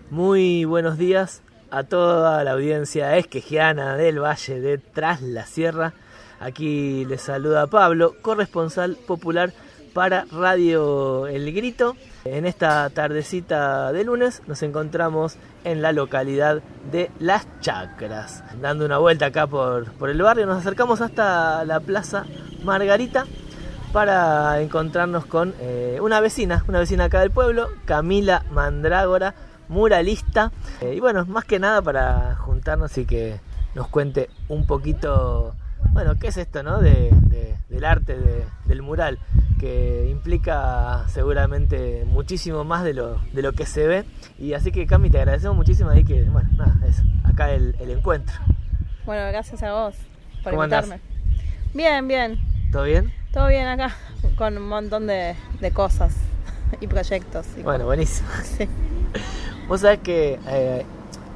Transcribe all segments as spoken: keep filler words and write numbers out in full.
Muy buenos días a toda la audiencia esquejiana del Valle de Tras la Sierra. Aquí les saluda Pablo, corresponsal popular para Radio El Grito. En esta tardecita de lunes nos encontramos en la localidad de Las Chacras. Dando una vuelta acá por, por el barrio, nos acercamos hasta la Plaza Margarita para encontrarnos con eh, una vecina, una vecina acá del pueblo, Camila Mandrágora, muralista, eh, y bueno, más que nada para juntarnos y que nos cuente un poquito, bueno, qué es esto, ¿no? De, de, del arte de, del mural, que implica seguramente muchísimo más de lo, de lo que se ve. Y así que, Cami, te agradecemos muchísimo ahí que, bueno, nada, es acá el, el encuentro. Bueno, gracias a vos por ¿Cómo invitarme. andás? Bien, bien. ¿Todo bien? Todo bien acá, con un montón de, de cosas y proyectos. Y bueno, buenísimo. Sí. Vos sabés que eh,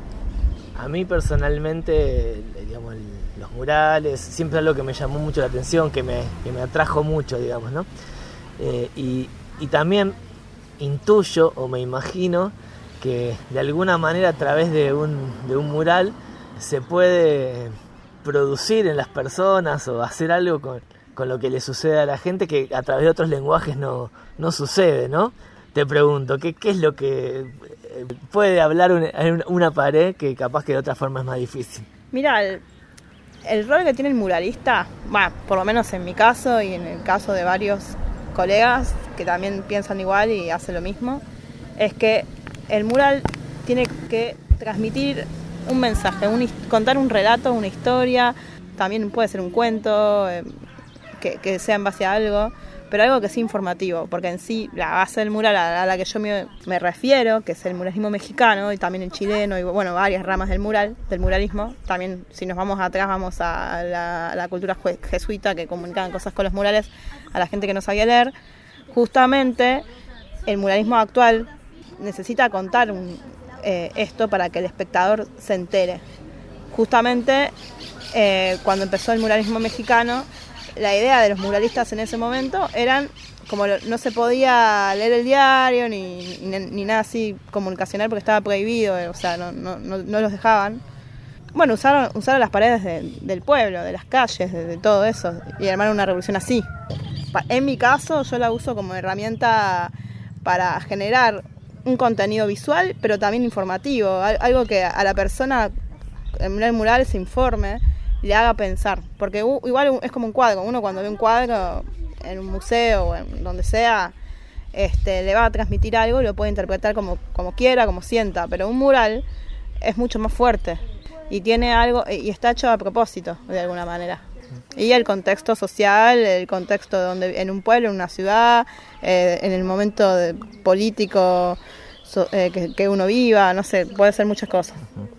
a mí personalmente, digamos, el, los murales, siempre es algo que me llamó mucho la atención, que me, que me atrajo mucho, digamos, ¿no? Eh, y, y también intuyo o me imagino que de alguna manera a través de un, de un mural se puede producir en las personas o hacer algo con, con lo que le sucede a la gente que a través de otros lenguajes no, no sucede, ¿no? Te pregunto, ¿qué, qué es lo que puede hablar una, una pared que capaz que de otra forma es más difícil? Mirá, el, el rol que tiene el muralista, bueno, por lo menos en mi caso y en el caso de varios colegas que también piensan igual y hacen lo mismo, es que el mural tiene que transmitir un mensaje, un, contar un relato, una historia, también puede ser un cuento, eh, que, que sea en base a algo, pero algo que sea informativo, porque en sí la base del mural a la que yo me, me refiero, que es el muralismo mexicano y también el chileno y bueno, varias ramas del mural, del muralismo, también si nos vamos atrás vamos a la, a la cultura jesuita que comunicaban cosas con los murales a la gente que no sabía leer. Justamente el muralismo actual necesita contar un, eh, esto para que el espectador se entere. Justamente eh, cuando empezó el muralismo mexicano, la idea de los muralistas en ese momento eran, como no se podía leer el diario ni, ni, ni nada así comunicacional porque estaba prohibido, o sea, no, no, no, no los dejaban. Bueno, usaron, usaron las paredes de, del pueblo, de las calles, de, de todo eso, y armaron una revolución así. En mi caso, yo la uso como herramienta para generar un contenido visual, pero también informativo, algo que a la persona en el mural se informe, le haga pensar, porque igual es como un cuadro, uno cuando ve un cuadro en un museo o en donde sea, este, le va a transmitir algo y lo puede interpretar como, como quiera, como sienta, pero un mural es mucho más fuerte y tiene algo, y está hecho a propósito de alguna manera. Y el contexto social, el contexto donde en un pueblo, en una ciudad, eh, en el momento de, político so, eh, que, que uno viva, no sé, puede ser muchas cosas.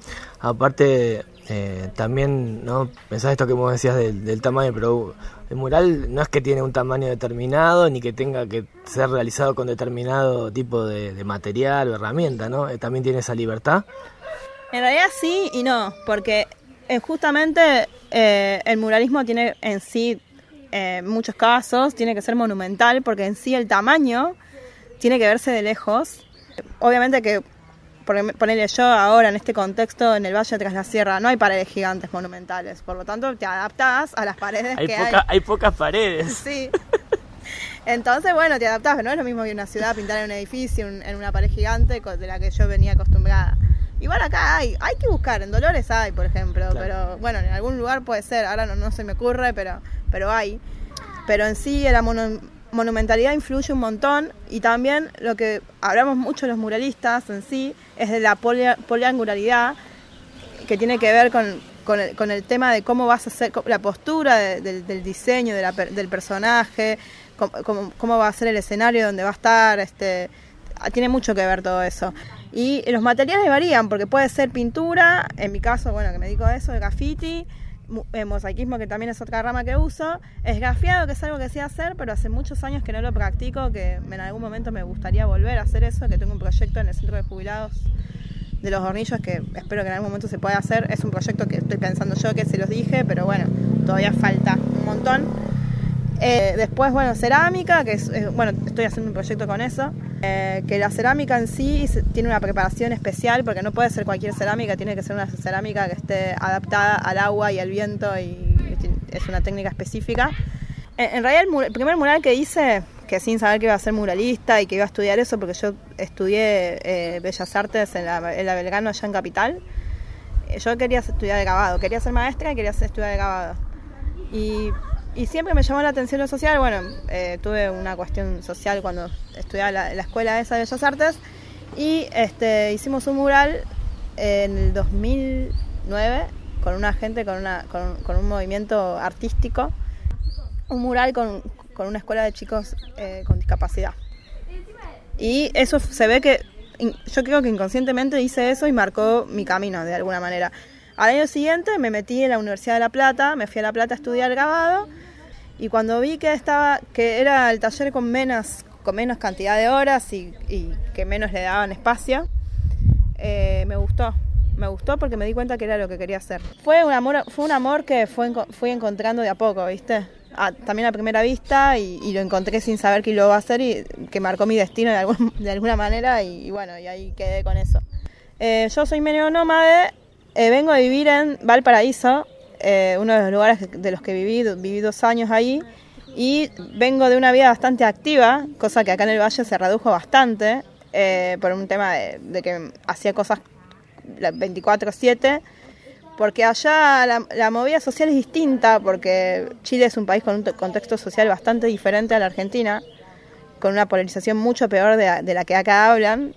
Aparte, eh, también, ¿no? Pensás esto que vos decías del, del tamaño, pero el mural no es que tiene un tamaño determinado ni que tenga que ser realizado con determinado tipo de, de material o herramienta, ¿no? Eh, también tiene esa libertad. En realidad sí y no, porque eh, justamente eh, el muralismo tiene en sí, eh, en muchos casos, tiene que ser monumental, porque en sí el tamaño tiene que verse de lejos. Obviamente que, ponerle yo ahora en este contexto, en el Valle de Tras la Sierra, no hay paredes gigantes monumentales, por lo tanto te adaptás a las paredes hay que poca, hay. Hay pocas paredes. Sí. Entonces, bueno, te adaptás, pero no es lo mismo que una ciudad pintar en un edificio, en, en una pared gigante de la que yo venía acostumbrada. Igual acá hay, hay que buscar, en Dolores hay, por ejemplo, claro. Pero bueno, en algún lugar puede ser, ahora no, no se me ocurre, pero, pero hay. Pero en sí la mono, monumentalidad influye un montón, y también lo que hablamos mucho los muralistas en sí es de la polia, poliangularidad, que tiene que ver con, con, el, con el tema de cómo vas a hacer, la postura de, de, del diseño de la, del personaje, cómo, cómo va a ser el escenario donde va a estar, este, tiene mucho que ver todo eso. Y los materiales varían, porque puede ser pintura, en mi caso, bueno, que me dedico a eso, de graffiti, eh, mosaicismo, que también es otra rama que uso, esgrafiado, que es algo que sé hacer, pero hace muchos años que no lo practico, que en algún momento me gustaría volver a hacer eso, que tengo un proyecto en el Centro de Jubilados de Los Hornillos, que espero que en algún momento se pueda hacer. Es un proyecto que estoy pensando yo, que se los dije, pero bueno, todavía falta un montón. Eh, después, bueno, cerámica, que es, es, bueno, estoy haciendo un proyecto con eso. Eh, que la cerámica en sí tiene una preparación especial, porque no puede ser cualquier cerámica, tiene que ser una cerámica que esté adaptada al agua y al viento, y es una técnica específica. En, en realidad el, mur- el primer mural que hice, que sin saber que iba a ser muralista y que iba a estudiar eso, porque yo estudié eh, Bellas Artes en la, en la Belgrano, allá en Capital. Yo quería estudiar de grabado, quería ser maestra y quería estudiar de grabado. Y Y siempre me llamó la atención lo social. Bueno, eh, tuve una cuestión social cuando estudiaba la, la escuela esa de Bellas Artes. Y este, hicimos un mural en el dos mil nueve con una gente, con, una, con, con un movimiento artístico. Un mural con, con una escuela de chicos eh, con discapacidad. Y eso se ve que, yo creo que inconscientemente hice eso y marcó mi camino de alguna manera. Al año siguiente me metí en la Universidad de La Plata, me fui a La Plata a estudiar grabado, y cuando vi que estaba que era el taller con menos, con menos cantidad de horas y, y que menos le daban espacio, eh, me gustó. Me gustó porque me di cuenta que era lo que quería hacer. Fue un amor, fue un amor que fue, fui encontrando de a poco, ¿viste? A, también a primera vista, y, y lo encontré sin saber que lo iba a hacer, y que marcó mi destino de, algún, de alguna manera, y, y bueno, y ahí quedé con eso. Eh, yo soy medio nómade. Eh, vengo a vivir en Valparaíso, eh, uno de los lugares de los que viví, viví dos años ahí, y vengo de una vida bastante activa, cosa que acá en el Valle se redujo bastante, eh, por un tema de, de que hacía cosas veinticuatro siete, porque allá la, la movida social es distinta, porque Chile es un país con un contexto social bastante diferente a la Argentina, con una polarización mucho peor de, de la que acá hablan.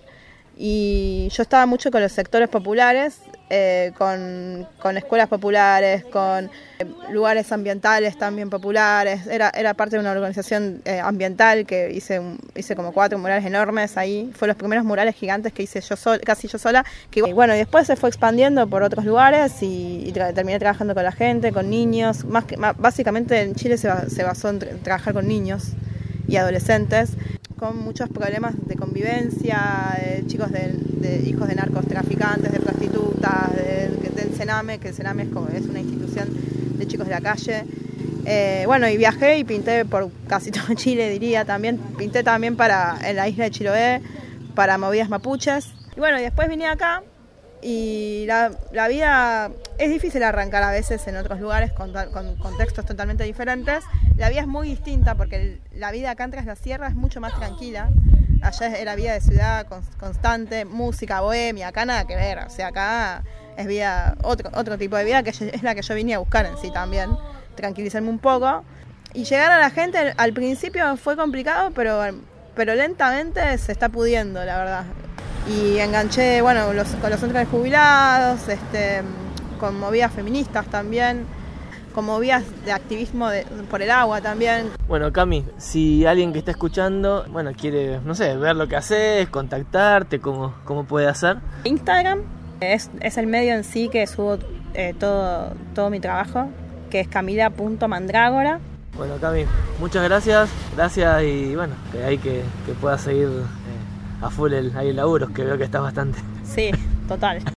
Y yo estaba mucho con los sectores populares, eh, con, con escuelas populares, con eh, lugares ambientales también populares. Era, era parte de una organización eh, ambiental que hice, un, hice como cuatro murales enormes ahí. Fue los primeros murales gigantes que hice yo sol, casi yo sola. Que, y bueno, y después se fue expandiendo por otros lugares, y, y tra- terminé trabajando con la gente, con niños. Más que, más, básicamente en Chile se, se basó en tra- trabajar con niños y adolescentes, con muchos problemas de convivencia, de chicos de, de hijos de narcotraficantes, de prostitutas, de, de, del Sename, que el Sename es, como, es una institución de chicos de la calle. Eh, bueno, y viajé y pinté por casi todo Chile, diría también. Pinté también para, en la isla de Chiloé, para movidas mapuches. Y bueno, y después vine acá, y la, la vida es difícil arrancar a veces en otros lugares con, con contextos totalmente diferentes. La vida es muy distinta, porque la vida acá en Tras la Sierra es mucho más tranquila. Allá era vida de ciudad constante, música, bohemia. Acá nada que ver, o sea, acá es vida, otro, otro tipo de vida, que es la que yo vine a buscar en sí también, tranquilizarme un poco. Y llegar a la gente al principio fue complicado, pero, pero lentamente se está pudiendo, la verdad. Y enganché, bueno, los, con los centros de jubilados, este, con movidas feministas también, con movidas de activismo de, por el agua también. Bueno, Cami, si alguien que está escuchando, bueno, quiere, no sé, ver lo que haces, contactarte, ¿cómo, cómo puede hacer? Instagram es, es el medio en sí que subo eh, todo, todo mi trabajo, que es camila punto mandrágora. Bueno, Cami, muchas gracias, gracias, y bueno, que hay que, que puedas seguir eh, a full el, ahí el laburo, que veo que estás bastante. Sí, total.